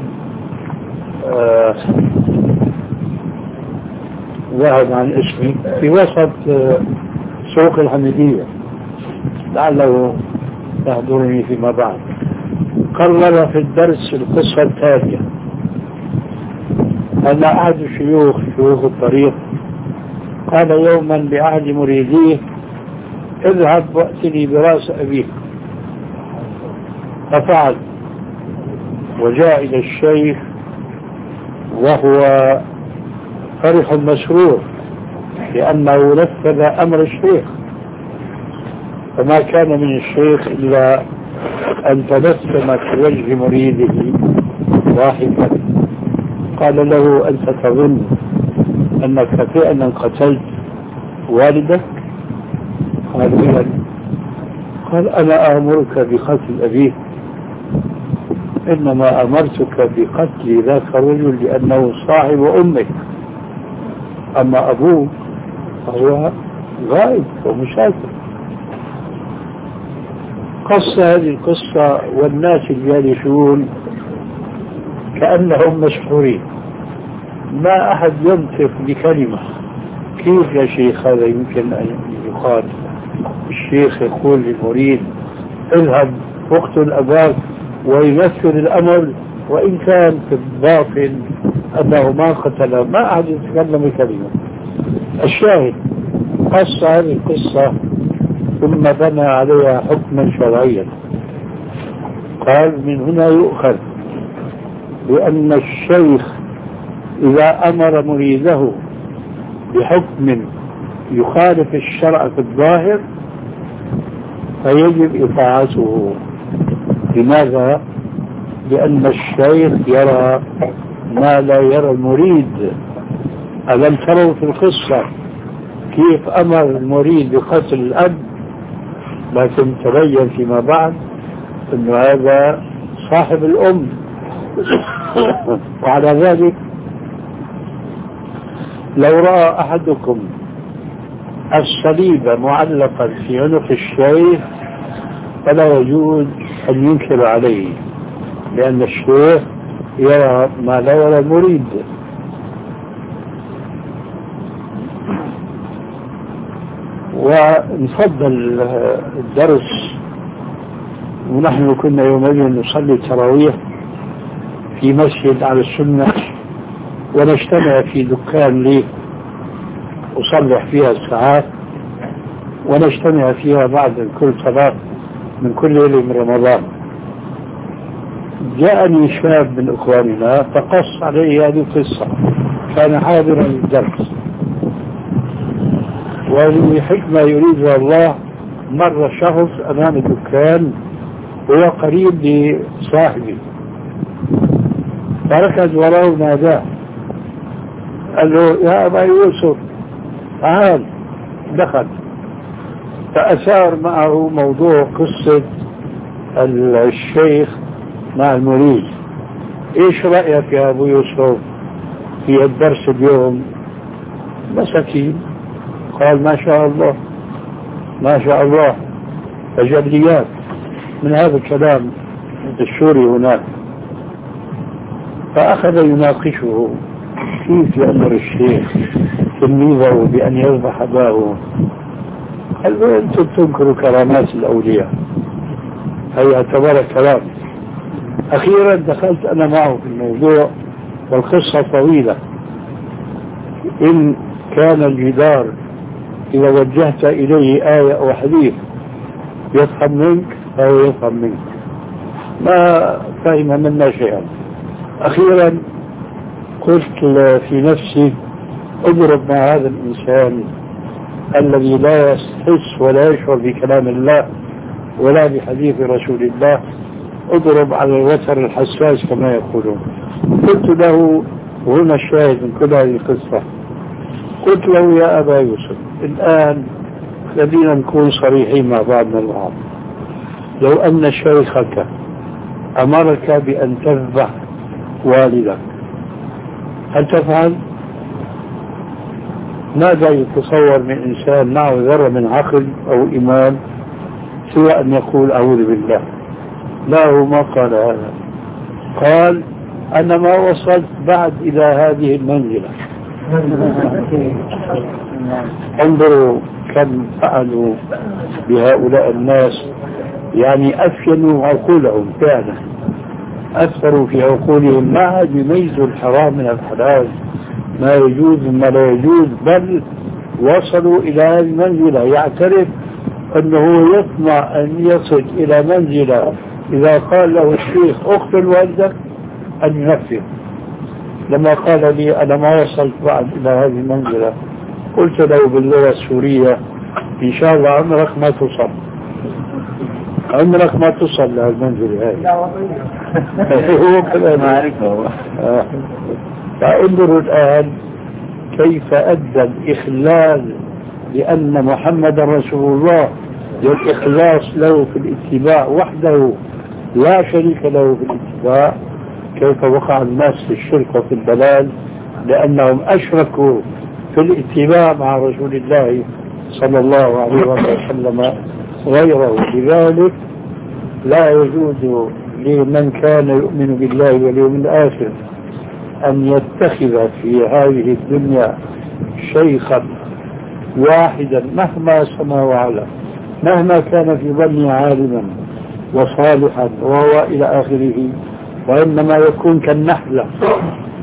ذهب عن اسمي في وسط سوق الحميدية لعله يحضرني فيما بعد. قرر في الدرس القصة التالية: أن أحد شيوخ الطريق قال يوما لأحد مريديه: اذهب وأتني برأس أبيك. ففعل، وجاء إلى الشيخ وهو فرح مسرور لأنه نفذ أمر الشيخ، فما كان من الشيخ إلا أن تبسم في وجه مريده ضاحكا. قال له: أنت تظن أنك فعلا قتلت والدك؟ قال: إذن. قال: أنا آمرك بقتل أبيك، إنما أمرتك بقتل ذاك الرجل لأنه صاحب أمك، أما أبوك فهو غائب ومسافر. قص هذه القصة والناس الجالسون كأنهم مسحورين، ما أحد ينطق بكلمة. كيف يا شيخ هذا يمكن أن يقال؟ الشيخ يقول للمريد: اذهب واقتل أباك، وينفذ الأمر وإن كان في الباطن أنه ما قتل، ما أحد يتكلم بكلمة. الشاهد قص هذه القصة ثم بنى عليها حكما شرعيا. قال من هنا يؤخذ بأن الشيخ إذا أمر مريده بحكم يخالف الشرع في الظاهر فيجب إطاعته. لماذا؟ لأن الشيخ يرى ما لا يرى المريد. ألم تروا في القصة كيف أمر المريد بقتل الأب، لكن تبين فيما بعد أن هذا صاحب الأم. وعلى ذلك لو رأى أحدكم الصليب معلقا في عنق الشيخ فلا يجوز أن ينكر عليه، لأن الشيخ يرى ما لا يرى المريد. ونفضل الدرس، ونحن كنا يومئذ نصلي التراويح في مسجد على السنة، ونجتمع في دكان لي أصلح فيها الساعات، ونجتمع فيها بعد كل صلاة من كل ليلة من رمضان. جاءني شاب من إخواننا فقص عليه هذه القصة، كان حاضرا للدرس، ولحكمة يريدها الله مر شخص أمام الدكان هو قريب لصاحبي، فركز وراه وناداه قال له يا أبا يوسف تعال. دخل فأثار معه موضوع قصة الشيخ مع المريد. ايش رأيك يا أبو يوسف في الدرس اليوم؟ مساكين. قال ما شاء الله ما شاء الله، تجليات من هذا الكلام السوري هناك. فأخذ يناقشه كيف يأمر الشيخ تلميذه بأن يذبح أباه. قال له أنتم تنكروا كرامات الأولياء، هي اعتبر كلام. أخيرا دخلت أنا معه في الموضوع، والقصة طويلة. إن كان الجدار إذا وجهت إليه آية أو حديث يفهم منك فهو يفهم منك، ما فهم منا شيئا. أخيرا قلت في نفسي اضرب مع هذا الإنسان الذي لا يحس ولا يشعر بكلام الله ولا بحديث رسول الله، اضرب على الوتر الحساس كما يقولون. قلت له، وهنا الشاهد من كل هذه القصة، قلت له يا أبا يوسف الآن خلينا نكون صريحين مع بعضنا البعض. لو أن شيخك أمرك بأن تذبح والدك هل تفعل؟ ماذا يتصور من إنسان معه ذرة من عقل أو إيمان سوى أن يقول أعوذ بالله؟ لا، هو ما قال هذا. قال أنا ما وصلت بعد إلى هذه المنزلة. انظروا كم فعلوا بهؤلاء الناس، يعني أفينوا عقولهم فعلا، أثروا في عقولهم، ما عاد يميزوا الحرام من الحلال، ما يجوز مما لا يجوز، بل وصلوا إلى هذه المنزلة. يعترف أنه يطمع أن يصل إلى منزلة إذا قال له الشيخ اقتل والدك أن ينفذ. لما قال لي أنا ما وصلت بعد إلى هذه المنزلة، قلت له باللغة السورية إن شاء الله عمرك ما تصل، عمرك ما تصل لهالمنزلة هاي. هو كذا ما عرفه. فانظروا الآن كيف أدى الإخلال لأن محمد رسول الله والإخلاص له في الاتباع وحده لا شريك له في الاتباع، كيف وقع الناس في الشرك وفي الضلال لأنهم أشركوا في الاتباع مع رسول الله صلى الله عليه وسلم غيره. لذلك لا يجوز لمن كان يؤمن بالله واليوم الآخر أن يتخذ في هذه الدنيا شيخا واحدا مهما سما وعلا، مهما كان في ظنه عالما وصالحا وهو إلى آخره، وإنما يكون كالنحلة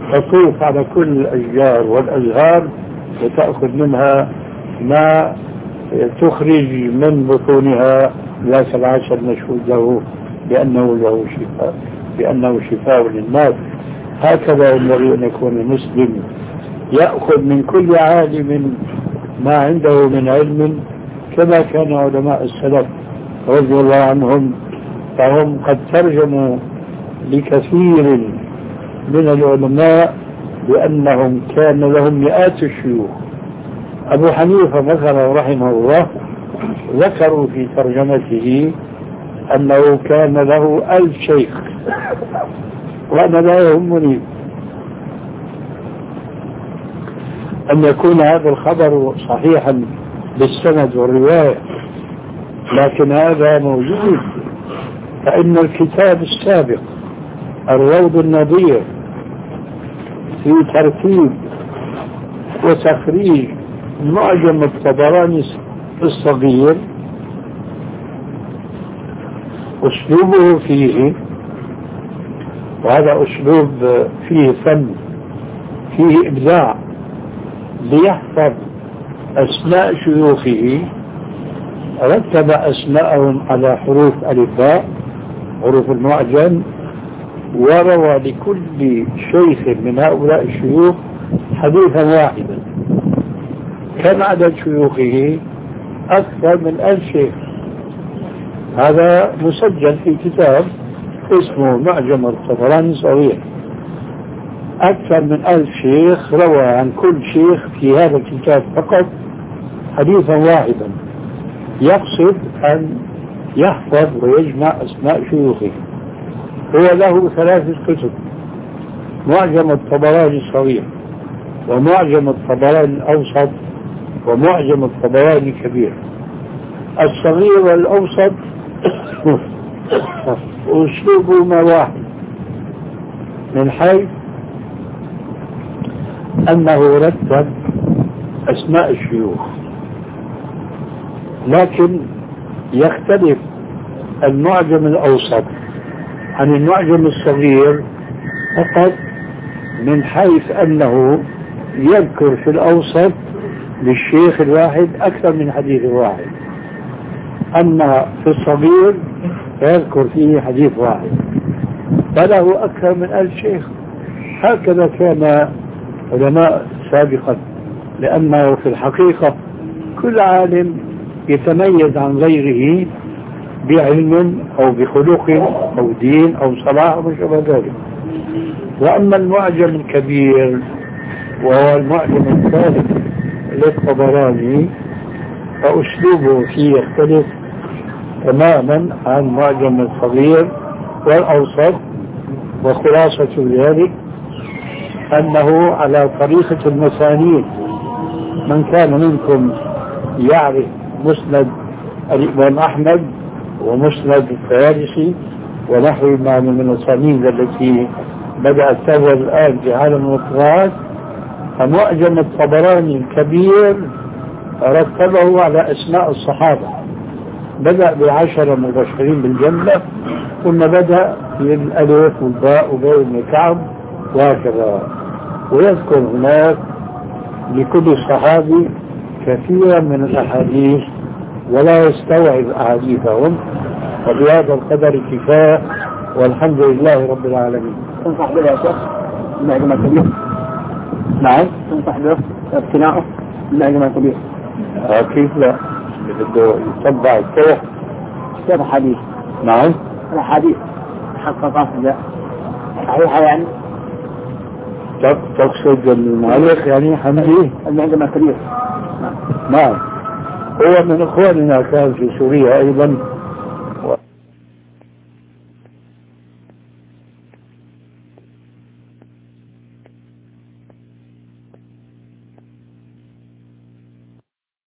تطوف على كل الأشجار والأزهار وتأخذ منها ما تخرج من بطونها لا 17 مشهود له بأنه شفاء، بأنه شفاء للناس. هكذا ينبغي أن يكون المسلم، يأخذ من كل عالم ما عنده من علم، كما كان علماء السلف رضي الله عنهم، فهم قد ترجموا لكثير من العلماء بأنهم كان لهم مئات الشيوخ. أبو حنيفة مثلا رحمه الله ذكروا في ترجمته أنه كان له 1000 شيخ، وأنا لا يهمني أن يكون هذا الخبر صحيحا بالسند والرواية، لكن هذا موجود. فإن الكتاب السابق الروض النظير في ترتيب وتخريج معجم الطبراني الصغير أسلوبه فيه، وهذا أسلوب فيه فن فيه إبداع، ليحفظ أسماء شيوخه رتب أسماءهم على حروف ألفاء، حروف المعجم، وروى لكل شيخ من هؤلاء الشيوخ حديثا واحدا. كم عدد شيوخه؟ أكثر من 1000 شيخ. هذا مسجل في كتاب اسمه معجم الطبراني الصغير. أكثر من 1000 شيخ روى عن كل شيخ في هذا الكتاب فقط حديثا واحدا، يقصد أن يحفظ ويجمع أسماء شيوخه. هو له 3 كتب: معجم الطبراني الصغير، ومعجم الطبراني الأوسط، ومعجم الطبراني الكبير. الصغير والأوسط أسلوبهما واحد، من حيث أنه رتب أسماء الشيوخ، لكن يختلف المعجم الأوسط عن المعجم الصغير فقط من حيث أنه يذكر في الأوسط للشيخ الواحد أكثر من حديث واحد، أما في الصغير يذكر فيه حديث واحد، فله أكثر من 1000 شيخ. هكذا كان علماء سابقا، لأنه في الحقيقة كل عالم يتميز عن غيره بعلم أو بخلق أو دين أو صلاح أو شبه ذلك. وأما المعجم الكبير وهو المعجم الثالث للطبراني فأسلوبه فيه يختلف تماما عن المعجم الصغير والأوسط، وخلاصة ذلك أنه على طريقة المسانيد. من كان منكم يعرف مسند الإمام أحمد ومسند الطيالسي ونحوهما من المسانيد التي بدأت تظهر الآن في عالم القراءات، فمعجم الطبراني الكبير رتبه على أسماء الصحابة، بدأ ب10 مبشرين بالجنة، ثم بدأ بالألف والباء وباء بن كعب وهكذا، ويذكر هناك لكل صحابي كثيرا من الأحاديث ولا يستوعب أحاديثهم، وبهذا القدر كفاية، والحمد لله رب العالمين. تنصح به يا شيخ المعجم الكبير؟ نعم. تنصح به اقتناعه المعجم الكبير؟ كيف لا؟ بده يتبع التوح كيف الحديث؟ نعم. الحديث حققت صحيحة يعني؟ تقصد المؤلف يعني حمدي؟ المعجم الكبير. نعم. هو من إخواننا كان في سوريا أيضا